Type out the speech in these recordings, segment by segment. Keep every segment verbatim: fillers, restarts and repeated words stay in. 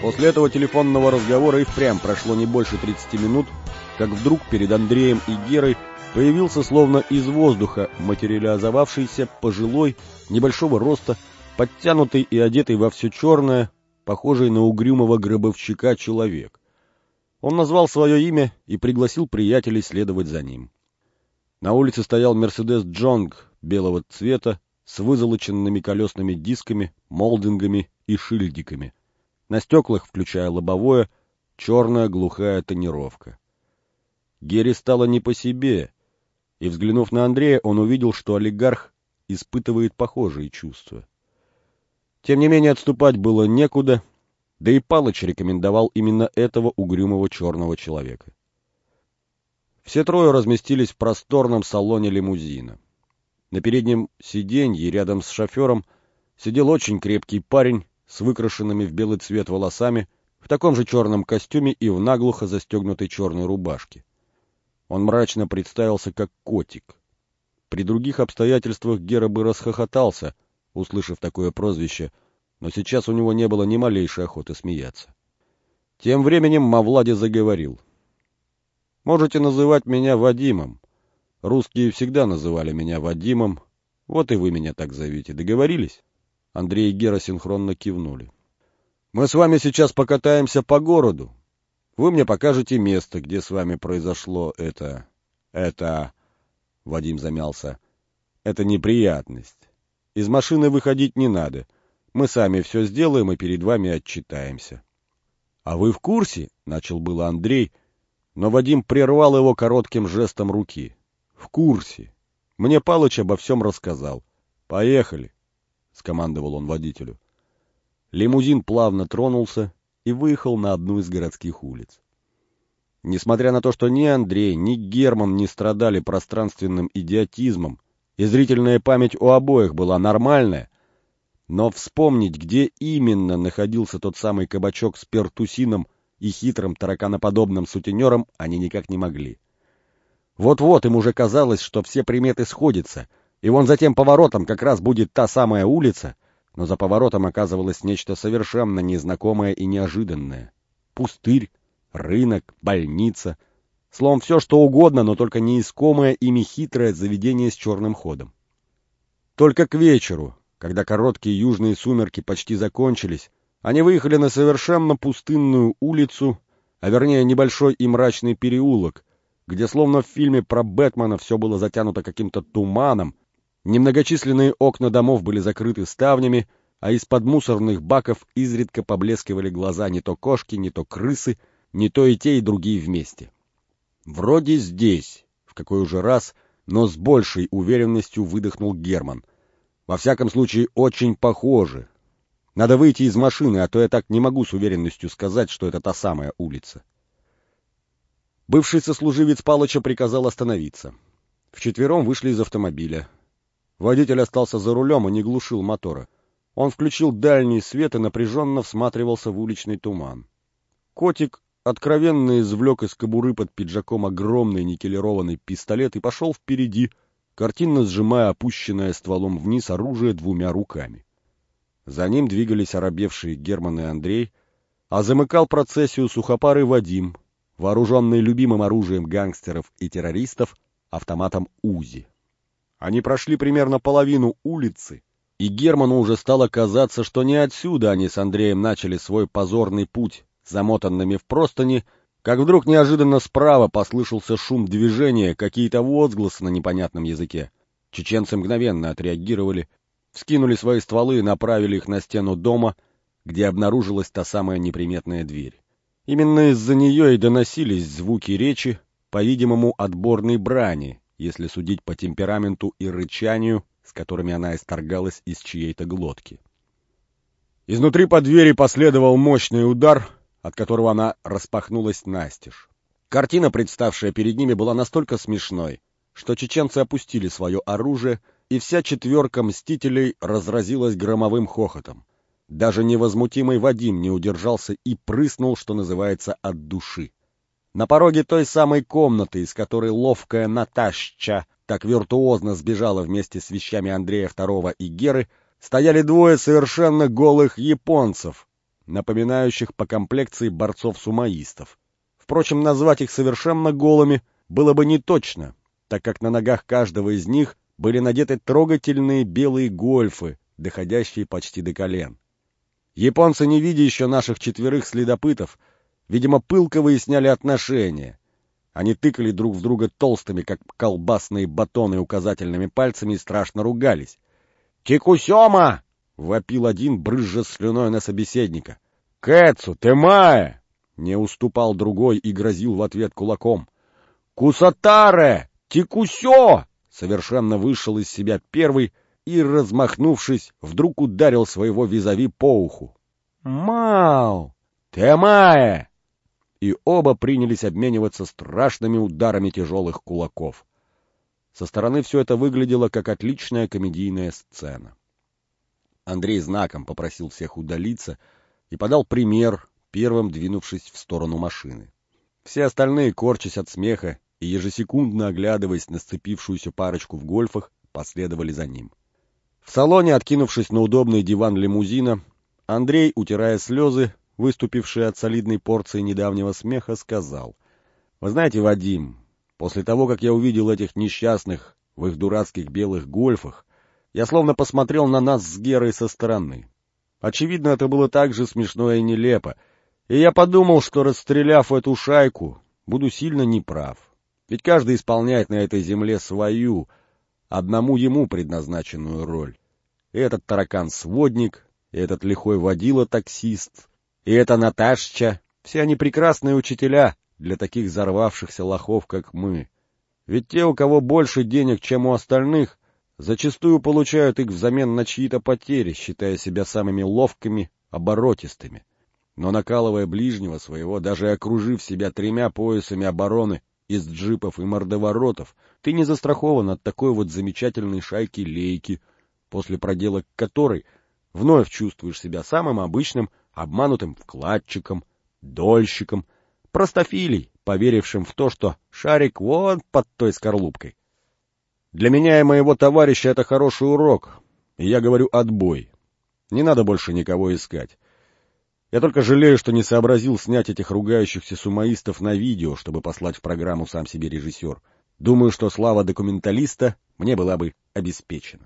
После этого телефонного разговора и впрямь прошло не больше тридцати минут, как вдруг перед Андреем и Герой появился словно из воздуха материализовавшийся пожилой, небольшого роста, подтянутый и одетый во все черное, похожий на угрюмого гробовщика человек. Он назвал свое имя и пригласил приятелей следовать за ним. На улице стоял «Мерседес Джонг» белого цвета с вызолоченными колесными дисками, молдингами и шильдиками. На стеклах, включая лобовое, черная глухая тонировка. Гере стало не по себе, и, взглянув на Андрея, он увидел, что олигарх испытывает похожие чувства. Тем не менее, отступать было некуда, да и Палыч рекомендовал именно этого угрюмого черного человека. Все трое разместились в просторном салоне лимузина. На переднем сиденье рядом с шофером сидел очень крепкий парень с выкрашенными в белый цвет волосами, в таком же черном костюме и в наглухо застегнутой черной рубашке. Он мрачно представился как котик. При других обстоятельствах Гера бы расхохотался, услышав такое прозвище, но сейчас у него не было ни малейшей охоты смеяться. Тем временем Мавлади заговорил. «Можете называть меня Вадимом. Русские всегда называли меня Вадимом. Вот и вы меня так зовите. Договорились?» Андрей и Гера синхронно кивнули. «Мы с вами сейчас покатаемся по городу. Вы мне покажете место, где с вами произошло это... это...» Вадим замялся. «Это неприятность. Из машины выходить не надо. Мы сами все сделаем и перед вами отчитаемся». «А вы в курсе?» — начал было Андрей, но Вадим прервал его коротким жестом руки. «В курсе. Мне Палыч обо всем рассказал. Поехали», — скомандовал он водителю. Лимузин плавно тронулся и выехал на одну из городских улиц. Несмотря на то, что ни Андрей, ни Герман не страдали пространственным идиотизмом, и зрительная память у обоих была нормальная, но вспомнить, где именно находился тот самый кабачок с пертусином и хитрым тараканоподобным сутенером, они никак не могли. Вот-вот им уже казалось, что все приметы сходятся, и вон за тем поворотом как раз будет та самая улица, но за поворотом оказывалось нечто совершенно незнакомое и неожиданное. Пустырь, рынок, больница. Словом, все что угодно, но только неискомое ими хитрое заведение с черным ходом. Только к вечеру, когда короткие южные сумерки почти закончились, они выехали на совершенно пустынную улицу, а вернее небольшой и мрачный переулок, где словно в фильме про Бэтмена все было затянуто каким-то туманом, немногочисленные окна домов были закрыты ставнями, а из-под мусорных баков изредка поблескивали глаза не то кошки, не то крысы, не то и те, и другие вместе. «Вроде здесь», — в какой уже раз, но с большей уверенностью выдохнул Герман. «Во всяком случае, очень похоже. Надо выйти из машины, а то я так не могу с уверенностью сказать, что это та самая улица». Бывший сослуживец Палыча приказал остановиться. Вчетвером вышли из автомобиля. Водитель остался за рулем и не глушил мотора. Он включил дальний свет и напряженно всматривался в уличный туман. Котик откровенно извлек из кобуры под пиджаком огромный никелированный пистолет и пошел впереди, картинно сжимая опущенное стволом вниз оружие двумя руками. За ним двигались оробевшие Герман и Андрей, а замыкал процессию сухопарый Вадим, вооруженный любимым оружием гангстеров и террористов, автоматом УЗИ. Они прошли примерно половину улицы, и Герману уже стало казаться, что не отсюда они с Андреем начали свой позорный путь, замотанными в простыни, как вдруг неожиданно справа послышался шум движения, какие-то возгласы на непонятном языке. Чеченцы мгновенно отреагировали, вскинули свои стволы и направили их на стену дома, где обнаружилась та самая неприметная дверь. Именно из-за нее и доносились звуки речи, по-видимому, отборной брани, если судить по темпераменту и рычанию, с которыми она исторгалась из чьей-то глотки. Изнутри по двери последовал мощный удар, от которого она распахнулась настежь. Картина, представшая перед ними, была настолько смешной, что чеченцы опустили свое оружие, и вся четверка мстителей разразилась громовым хохотом. Даже невозмутимый Вадим не удержался и прыснул, что называется, от души. На пороге той самой комнаты, из которой ловкая Наташча так виртуозно сбежала вместе с вещами Андрея Второго и Геры, стояли двое совершенно голых японцев, напоминающих по комплекции борцов-сумоистов. Впрочем, назвать их совершенно голыми было бы неточно, так как на ногах каждого из них были надеты трогательные белые гольфы, доходящие почти до колен. Японцы, не видя еще наших четверых следопытов, видимо, пылко выясняли отношения. Они тыкали друг в друга толстыми, как колбасные батоны, указательными пальцами и страшно ругались. «Кикусёма!» — вопил один, брызжа слюной на собеседника. «Кэцу, ты мая!» — не уступал другой и грозил в ответ кулаком. «Кусатаре! Тикусё!» — совершенно вышел из себя первый и, размахнувшись, вдруг ударил своего визави по уху. «Мау! Ты мая!» И оба принялись обмениваться страшными ударами тяжелых кулаков. Со стороны все это выглядело как отличная комедийная сцена. Андрей знаком попросил всех удалиться и подал пример, первым двинувшись в сторону машины. Все остальные, корчась от смеха и ежесекундно оглядываясь на сцепившуюся парочку в гольфах, последовали за ним. В салоне, откинувшись на удобный диван лимузина, Андрей, утирая слезы, выступившие от солидной порции недавнего смеха, сказал: «Вы знаете, Вадим, после того, как я увидел этих несчастных в их дурацких белых гольфах, я словно посмотрел на нас с Герой со стороны. Очевидно, это было так же смешно и нелепо, и я подумал, что, расстреляв эту шайку, буду сильно неправ. Ведь каждый исполняет на этой земле свою, одному ему предназначенную роль. И этот таракан-сводник, и этот лихой водила-таксист, и эта Наташча — все они прекрасные учителя для таких взорвавшихся лохов, как мы. Ведь те, у кого больше денег, чем у остальных, зачастую получают их взамен на чьи-то потери, считая себя самыми ловкими, оборотистыми. Но накалывая ближнего своего, даже окружив себя тремя поясами обороны из джипов и мордоворотов, ты не застрахован от такой вот замечательной шайки-лейки, после проделок которой вновь чувствуешь себя самым обычным обманутым вкладчиком, дольщиком, простофилей, поверившим в то, что шарик вон под той скорлупкой. Для меня и моего товарища это хороший урок, и я говорю отбой. Не надо больше никого искать. Я только жалею, что не сообразил снять этих ругающихся сумоистов на видео, чтобы послать в программу «Сам себе режиссер». Думаю, что слава документалиста мне была бы обеспечена.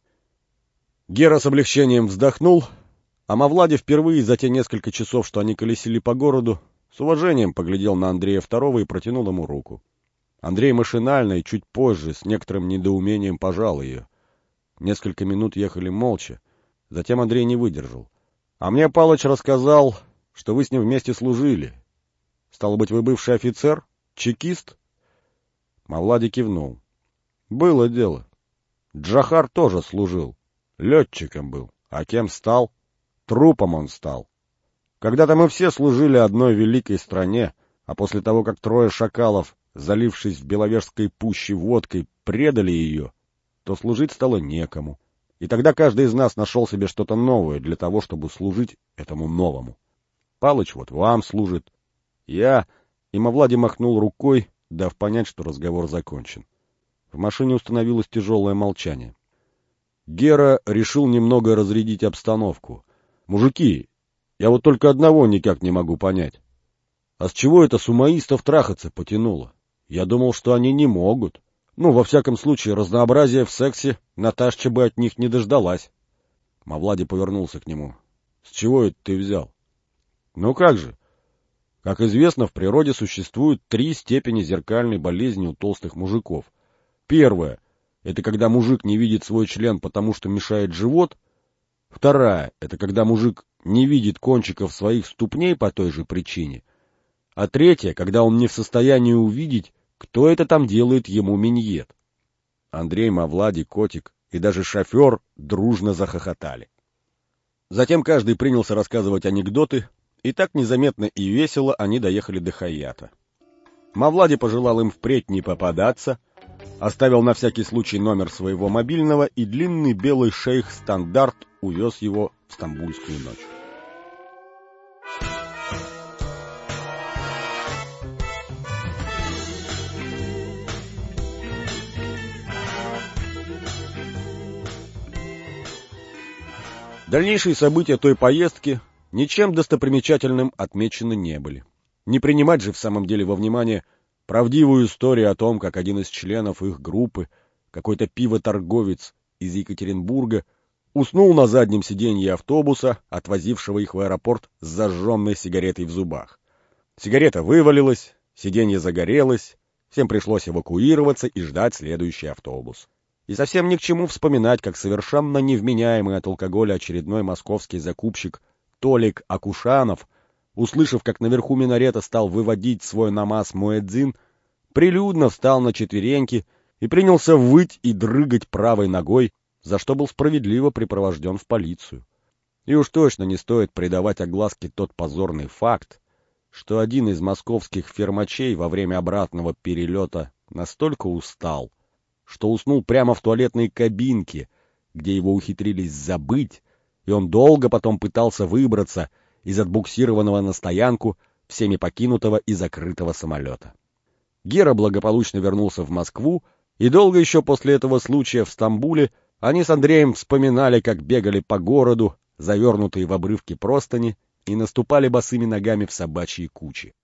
Гера с облегчением вздохнул, а Мавлади впервые за те несколько часов, что они колесили по городу, с уважением поглядел на Андрея Второго и протянул ему руку. Андрей машинально и чуть позже с некоторым недоумением пожал ее. Несколько минут ехали молча, затем Андрей не выдержал. «А мне Палыч рассказал, что вы с ним вместе служили. Стало быть, вы бывший офицер? Чекист?» Мавлади кивнул. «Было дело. Джохар тоже служил. Летчиком был. А кем стал? Трупом он стал. Когда-то мы все служили одной великой стране, а после того, как трое шакалов, залившись в Беловежской пуще водкой, предали ее, то служить стало некому. И тогда каждый из нас нашел себе что-то новое для того, чтобы служить этому новому. Палыч вот вам служит. Я...» И Мавлади махнул рукой, дав понять, что разговор закончен. В машине установилось тяжелое молчание. Гера решил немного разрядить обстановку. «Мужики, я вот только одного никак не могу понять. А с чего это сумоистов трахаться потянуло? Я думал, что они не могут. Ну, во всяком случае, разнообразия в сексе Наташча бы от них не дождалась». Мавлади повернулся к нему. «С чего это ты взял?» «Ну как же? Как известно, в природе существует три степени зеркальной болезни у толстых мужиков. Первая — это когда мужик не видит свой член, потому что мешает живот. Вторая — это когда мужик не видит кончиков своих ступней по той же причине. А третья — когда он не в состоянии увидеть, кто это там делает ему миньет». Андрей, Мавлади, Котик и даже шофер дружно захохотали. Затем каждый принялся рассказывать анекдоты, и так незаметно и весело они доехали до Хаята. Мавлади пожелал им впредь не попадаться, оставил на всякий случай номер своего мобильного, и длинный белый шейх Стандарт увез его в стамбульскую ночь. Дальнейшие события той поездки ничем достопримечательным отмечены не были. Не принимать же в самом деле во внимание правдивую историю о том, как один из членов их группы, какой-то пивоторговец из Екатеринбурга, уснул на заднем сиденье автобуса, отвозившего их в аэропорт с зажженной сигаретой в зубах. Сигарета вывалилась, сиденье загорелось, всем пришлось эвакуироваться и ждать следующий автобус. И совсем ни к чему вспоминать, как совершенно невменяемый от алкоголя очередной московский закупщик Толик Акушанов, услышав, как наверху минарета стал выводить свой намаз муэдзин, прилюдно встал на четвереньки и принялся выть и дрыгать правой ногой, за что был справедливо припровожден в полицию. И уж точно не стоит придавать огласке тот позорный факт, что один из московских фермачей во время обратного перелета настолько устал, что уснул прямо в туалетной кабинке, где его ухитрились забыть, и он долго потом пытался выбраться из отбуксированного на стоянку всеми покинутого и закрытого самолета. Гера благополучно вернулся в Москву, и долго еще после этого случая в Стамбуле они с Андреем вспоминали, как бегали по городу, завернутые в обрывки простыни, и наступали босыми ногами в собачьи кучи.